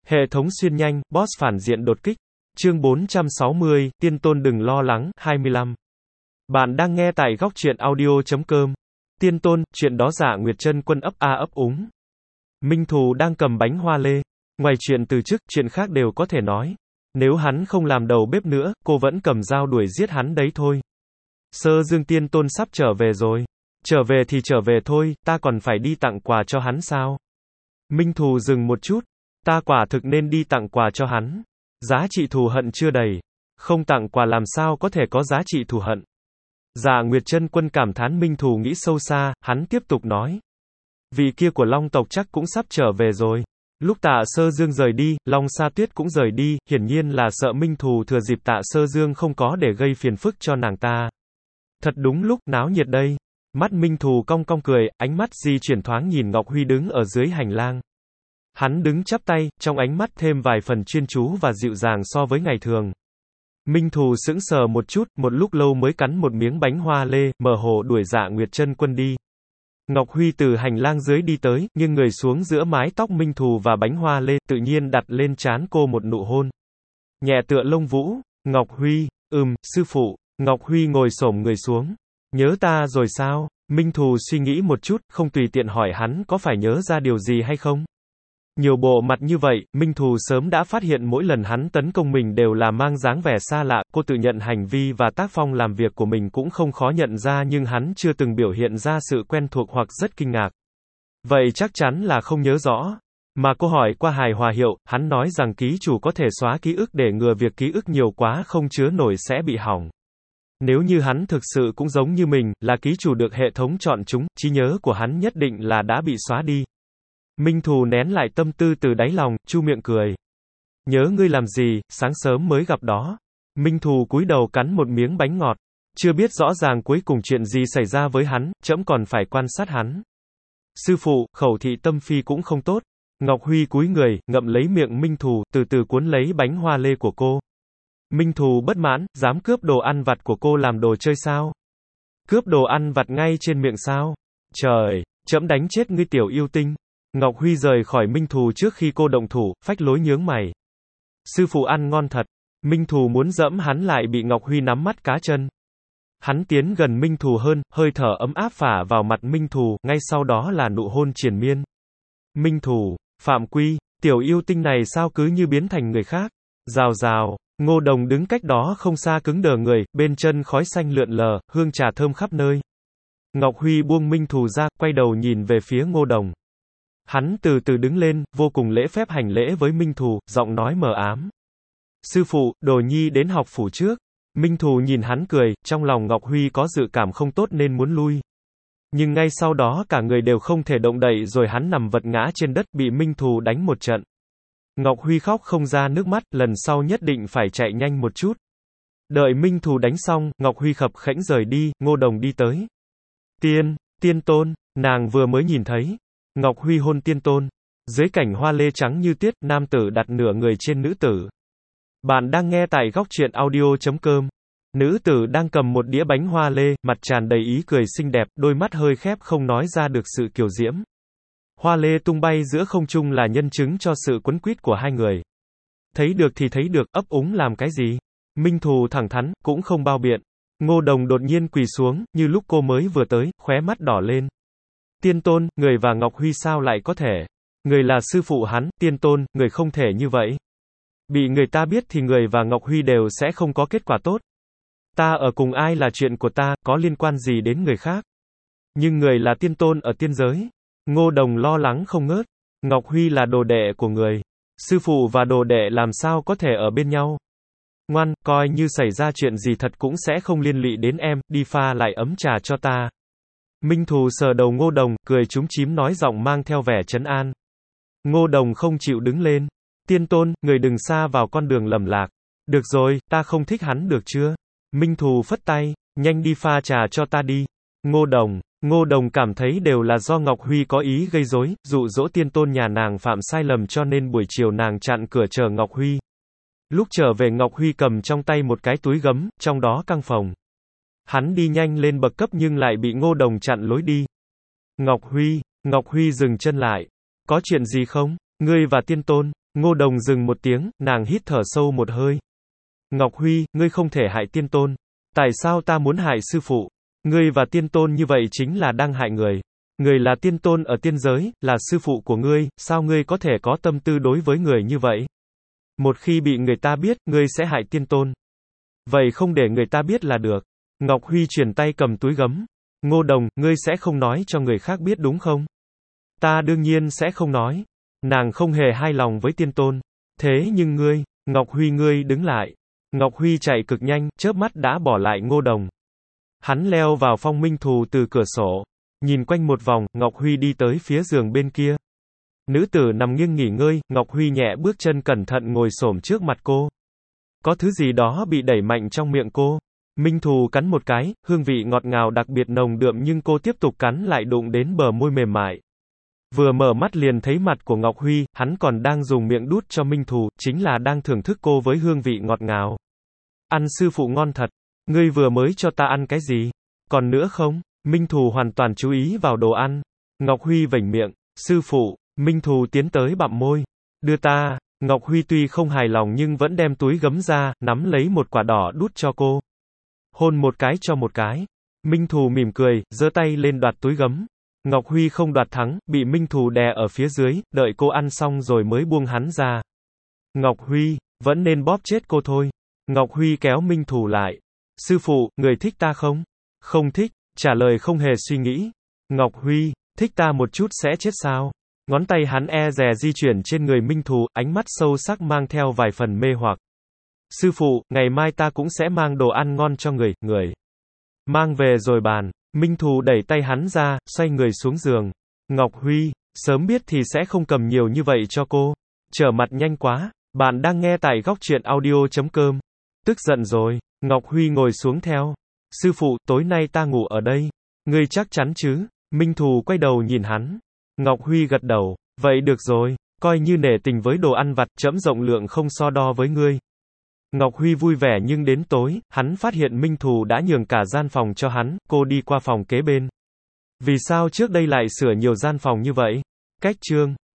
Hệ thống xuyên nhanh, boss phản diện đột kích. Chương 460, Tiên Tôn đừng lo lắng, 25. Bạn đang nghe tại góc truyện audio.com. Tiên Tôn, chuyện đó Dạ Nguyệt Chân Quân ấp a ấp úng. Minh Thù đang cầm bánh hoa lê. Ngoài chuyện từ chức, chuyện khác đều có thể nói. Nếu hắn không làm đầu bếp nữa, cô vẫn cầm dao đuổi giết hắn đấy thôi. Sơ Dương Tiên Tôn sắp trở về rồi. Trở về thì trở về thôi, ta còn phải đi tặng quà cho hắn sao? Minh Thù dừng một chút. Ta quả thực nên đi tặng quà cho hắn. Giá trị thù hận chưa đầy. Không tặng quà làm sao có thể có giá trị thù hận. Dạ Nguyệt Chân Quân cảm thán. Minh Thù nghĩ sâu xa, hắn tiếp tục nói. Vị kia của Long tộc chắc cũng sắp trở về rồi. Lúc Tạ Sơ Dương rời đi, Long Sa Tuyết cũng rời đi, hiển nhiên là sợ Minh Thù thừa dịp Tạ Sơ Dương không có để gây phiền phức cho nàng ta. Thật đúng lúc, náo nhiệt đây. Mắt Minh Thù cong cong cười, ánh mắt di chuyển thoáng nhìn Ngọc Huy đứng ở dưới hành lang. Hắn đứng chắp tay, trong ánh mắt thêm vài phần chuyên chú và dịu dàng so với ngày thường. Minh Thù sững sờ một chút, một lúc lâu mới cắn một miếng bánh hoa lê, mơ hồ đuổi Dạ Nguyệt Chân Quân đi. Ngọc Huy từ hành lang dưới đi tới, nghiêng người xuống giữa mái tóc Minh Thù và bánh hoa lê, tự nhiên đặt lên trán cô một nụ hôn. Nhẹ tựa lông vũ. Ngọc Huy, sư phụ. Ngọc Huy ngồi xổm người xuống. Nhớ ta rồi sao? Minh Thù suy nghĩ một chút, không tùy tiện hỏi hắn có phải nhớ ra điều gì hay không. Nhiều bộ mặt như vậy, Minh Thù sớm đã phát hiện mỗi lần hắn tấn công mình đều là mang dáng vẻ xa lạ, cô tự nhận hành vi và tác phong làm việc của mình cũng không khó nhận ra nhưng hắn chưa từng biểu hiện ra sự quen thuộc hoặc rất kinh ngạc. Vậy chắc chắn là không nhớ rõ. Mà cô hỏi qua hài hòa hiệu, hắn nói rằng ký chủ có thể xóa ký ức để ngừa việc ký ức nhiều quá không chứa nổi sẽ bị hỏng. Nếu như hắn thực sự cũng giống như mình, là ký chủ được hệ thống chọn chúng, trí nhớ của hắn nhất định là đã bị xóa đi. Minh Thù nén lại tâm tư từ đáy lòng, chu miệng cười. Nhớ ngươi làm gì, sáng sớm mới gặp đó. Minh Thù cúi đầu cắn một miếng bánh ngọt. Chưa biết rõ ràng cuối cùng chuyện gì xảy ra với hắn, trẫm còn phải quan sát hắn. Sư phụ, khẩu thị tâm phi cũng không tốt. Ngọc Huy cúi người, ngậm lấy miệng Minh Thù, từ từ cuốn lấy bánh hoa lê của cô. Minh Thù bất mãn, dám cướp đồ ăn vặt của cô làm đồ chơi sao? Cướp đồ ăn vặt ngay trên miệng sao? Trời, trẫm đánh chết ngươi tiểu yêu tinh. Ngọc Huy rời khỏi Minh Thù trước khi cô động thủ, phách lối nhướng mày. Sư phụ ăn ngon thật. Minh Thù muốn dẫm hắn lại bị Ngọc Huy nắm mắt cá chân. Hắn tiến gần Minh Thù hơn, hơi thở ấm áp phả vào mặt Minh Thù, ngay sau đó là nụ hôn triền miên. Minh Thù, phạm quy, tiểu yêu tinh này sao cứ như biến thành người khác. Rào rào, Ngô Đồng đứng cách đó không xa cứng đờ người, bên chân khói xanh lượn lờ, hương trà thơm khắp nơi. Ngọc Huy buông Minh Thù ra, quay đầu nhìn về phía Ngô Đồng. Hắn từ từ đứng lên, vô cùng lễ phép hành lễ với Minh Thù, giọng nói mờ ám. Sư phụ, đồ nhi đến học phủ trước. Minh Thù nhìn hắn cười, trong lòng Ngọc Huy có dự cảm không tốt nên muốn lui. Nhưng ngay sau đó cả người đều không thể động đậy rồi hắn nằm vật ngã trên đất bị Minh Thù đánh một trận. Ngọc Huy khóc không ra nước mắt, lần sau nhất định phải chạy nhanh một chút. Đợi Minh Thù đánh xong, Ngọc Huy khập khẽnh rời đi, Ngô Đồng đi tới. Tiên Tôn, nàng vừa mới nhìn thấy. Ngọc Huy hôn Tiên Tôn. Dưới cảnh hoa lê trắng như tuyết, nam tử đặt nửa người trên nữ tử. Bạn đang nghe tại góc truyện audio.com. Nữ tử đang cầm một đĩa bánh hoa lê, mặt tràn đầy ý cười xinh đẹp, đôi mắt hơi khép không nói ra được sự kiều diễm. Hoa lê tung bay giữa không trung là nhân chứng cho sự quấn quýt của hai người. Thấy được thì thấy được, ấp úng làm cái gì? Minh Thù thẳng thắn, cũng không bao biện. Ngô Đồng đột nhiên quỳ xuống, như lúc cô mới vừa tới, khóe mắt đỏ lên. Tiên Tôn, người và Ngọc Huy sao lại có thể? Người là sư phụ hắn, Tiên Tôn, người không thể như vậy. Bị người ta biết thì người và Ngọc Huy đều sẽ không có kết quả tốt. Ta ở cùng ai là chuyện của ta, có liên quan gì đến người khác? Nhưng người là Tiên Tôn ở tiên giới. Ngô Đồng lo lắng không ngớt. Ngọc Huy là đồ đệ của người. Sư phụ và đồ đệ làm sao có thể ở bên nhau? Ngoan, coi như xảy ra chuyện gì thật cũng sẽ không liên lụy đến em, đi pha lại ấm trà cho ta. Minh Thù sờ đầu Ngô Đồng, cười chúm chím nói giọng mang theo vẻ trấn an. Ngô Đồng không chịu đứng lên. Tiên Tôn, người đừng xa vào con đường lầm lạc. Được rồi, ta không thích hắn được chưa? Minh Thù phất tay, nhanh đi pha trà cho ta đi. Ngô Đồng cảm thấy đều là do Ngọc Huy có ý gây rối, dụ dỗ Tiên Tôn nhà nàng phạm sai lầm cho nên buổi chiều nàng chặn cửa chờ Ngọc Huy. Lúc trở về Ngọc Huy cầm trong tay một cái túi gấm, trong đó căng phồng. Hắn đi nhanh lên bậc cấp nhưng lại bị Ngô Đồng chặn lối đi. Ngọc Huy dừng chân lại. Có chuyện gì không? Ngươi và Tiên Tôn. Ngô Đồng dừng một tiếng, nàng hít thở sâu một hơi. Ngọc Huy, ngươi không thể hại tiên tôn. Tại sao ta muốn hại sư phụ? Ngươi và tiên tôn như vậy chính là đang hại người. Người là tiên tôn ở tiên giới, là sư phụ của ngươi, sao ngươi có thể có tâm tư đối với người như vậy? Một khi bị người ta biết, ngươi sẽ hại tiên tôn. Vậy không để người ta biết là được. Ngọc Huy chuyển tay cầm túi gấm. Ngô Đồng, ngươi sẽ không nói cho người khác biết đúng không? Ta đương nhiên sẽ không nói. Nàng không hề hài lòng với tiên tôn. Thế nhưng ngươi, Ngọc Huy ngươi đứng lại. Ngọc Huy chạy cực nhanh, chớp mắt đã bỏ lại Ngô Đồng. Hắn leo vào Phong Minh Thù từ cửa sổ. Nhìn quanh một vòng, Ngọc Huy đi tới phía giường bên kia. Nữ tử nằm nghiêng nghỉ ngơi, Ngọc Huy nhẹ bước chân cẩn thận ngồi xổm trước mặt cô. Có thứ gì đó bị đẩy mạnh trong miệng cô. Minh Thù cắn một cái, hương vị ngọt ngào đặc biệt nồng đượm nhưng cô tiếp tục cắn lại đụng đến bờ môi mềm mại. Vừa mở mắt liền thấy mặt của Ngọc Huy, hắn còn đang dùng miệng đút cho Minh Thù, chính là đang thưởng thức cô với hương vị ngọt ngào. Ăn sư phụ ngon thật. Ngươi vừa mới cho ta ăn cái gì? Còn nữa không? Minh Thù hoàn toàn chú ý vào đồ ăn. Ngọc Huy vểnh miệng. Sư phụ. Minh Thù tiến tới bặm môi. Đưa ta. Ngọc Huy tuy không hài lòng nhưng vẫn đem túi gấm ra, nắm lấy một quả đỏ đút cho cô. Hôn một cái cho một cái. Minh Thù mỉm cười, giơ tay lên đoạt túi gấm. Ngọc Huy không đoạt thắng, bị Minh Thù đè ở phía dưới, đợi cô ăn xong rồi mới buông hắn ra. Ngọc Huy, vẫn nên bóp chết cô thôi. Ngọc Huy kéo Minh Thù lại. Sư phụ, người thích ta không? Không thích, trả lời không hề suy nghĩ. Ngọc Huy, thích ta một chút sẽ chết sao? Ngón tay hắn e dè di chuyển trên người Minh Thù, ánh mắt sâu sắc mang theo vài phần mê hoặc. Sư phụ, ngày mai ta cũng sẽ mang đồ ăn ngon cho người. Mang về rồi bàn. Minh Thù đẩy tay hắn ra, xoay người xuống giường. Ngọc Huy, sớm biết thì sẽ không cầm nhiều như vậy cho cô. Trở mặt nhanh quá. Bạn đang nghe tại góc truyện audio.com. Tức giận rồi. Ngọc Huy ngồi xuống theo. Sư phụ, tối nay ta ngủ ở đây. Ngươi chắc chắn chứ? Minh Thù quay đầu nhìn hắn. Ngọc Huy gật đầu. Vậy được rồi. Coi như nể tình với đồ ăn vặt, trẫm rộng lượng không so đo với ngươi. Ngọc Huy vui vẻ nhưng đến tối, hắn phát hiện Minh Thù đã nhường cả gian phòng cho hắn, cô đi qua phòng kế bên. Vì sao trước đây lại sửa nhiều gian phòng như vậy? Cách chương